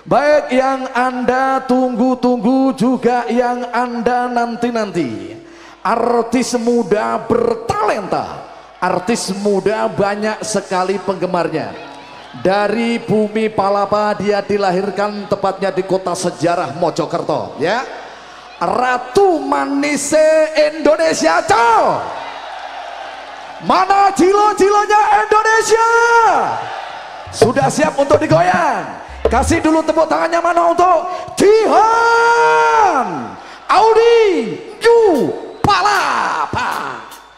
Baik yang Anda tunggu-tunggu juga yang Anda nanti-nanti. Artis muda bertalenta, artis muda banyak sekali penggemarnya. Dari bumi Palapa dia dilahirkan tepatnya di kota sejarah Mojokerto, ya. Ratu Manise Indonesia, cow. Mana jilo-jilonya Indonesia? Sudah siap untuk digoyang? Kasih dulu tepuk tangannya mana untuk Jihan Audi Yu Palapa.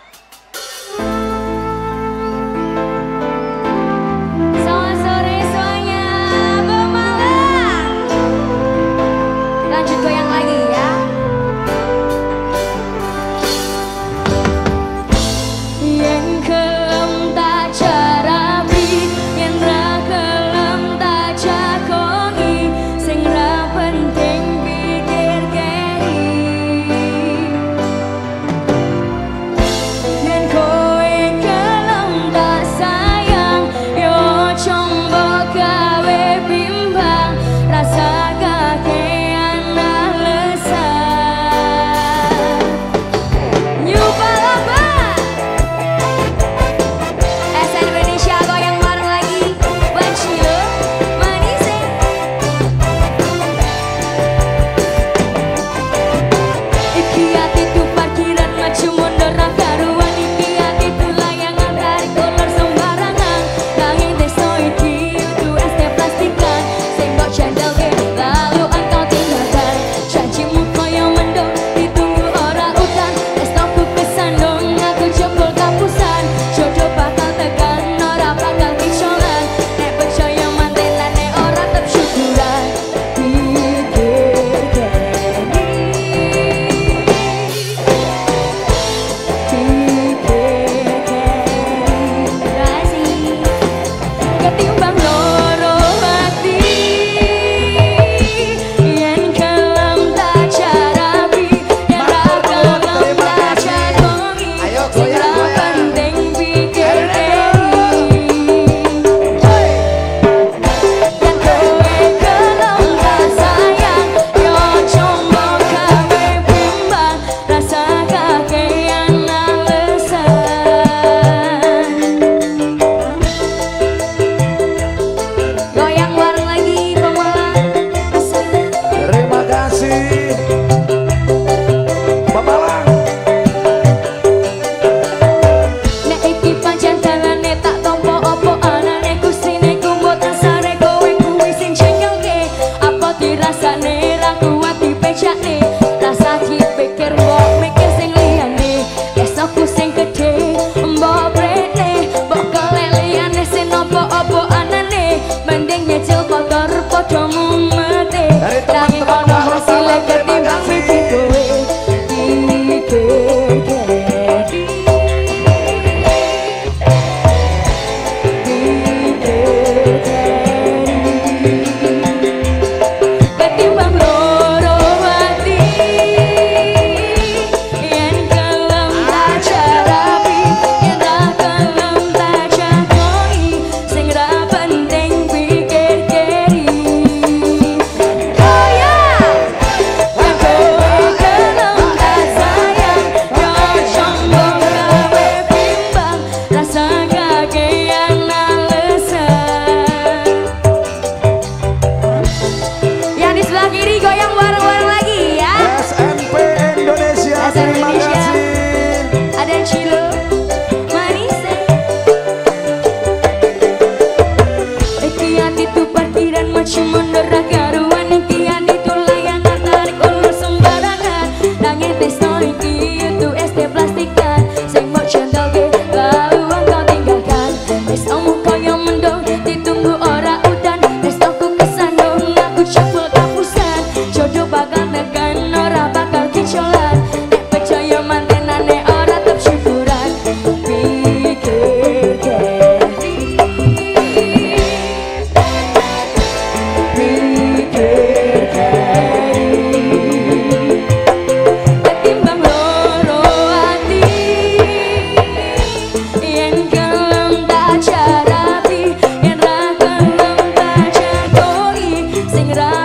Selamat sore semuanya, Pemalang. Lanjut goyang lagi ya. Yang kelem tak jarabi, yang ra kelem tak jagongi, sing ra penting pikir kei. Yen kowe kelem tak sayang, yo coba gawe bimbang, rasa kakean alasan. Yu Palapa. SN Indonesia goyang bareng lagi, Bacilo Manise. Iki ati tu parkiran maju mundur ra karuan, iki ati tu layangan tarik ulur sembarangan. Nanging desa iki kudu ST plastikan, sing mbok jandelke lalu engkau tinggalkan. Janjimu koyo mendung ditunggu ora udan, tresnoku kesandung aku jebol kapusan. Jodoh bakal tekan ora bakal kisolan, nek percaya mantenan nek ora tetep syukuran. Pikir keni ketimbang loro hati, yen kelem tak jarabi, yen ra kelem tak jagongi, sing ra penting pikir keni. Yen kowe kelem tak sayang, yo coba gawe bimbang, rasa kakean alasan. Goyang bareng lagi, Pemalang. Terima kasih Pemalang. Nek iki pancen dalane tak tompo opo anane kusine ku mboten sare, kowe kuwi sing jengkelke. Apa dirasane ra kuat dipecakne, rasa dipikir mbok mikir sing liyane. Esokku sing gedhe mbok brene, mbok keleleane sing opo-opo anane. Mending nyecil kotor padha mumete, Dari nanging teman-teman ono harus hasilé salam, terima ketimbang kasih. mikir kowe. Pikir keni. Ketimbang loro hati, yen kelem tak jarabi, yen ra kelem tak jagongi, sing ra penting pikir keri. sing ra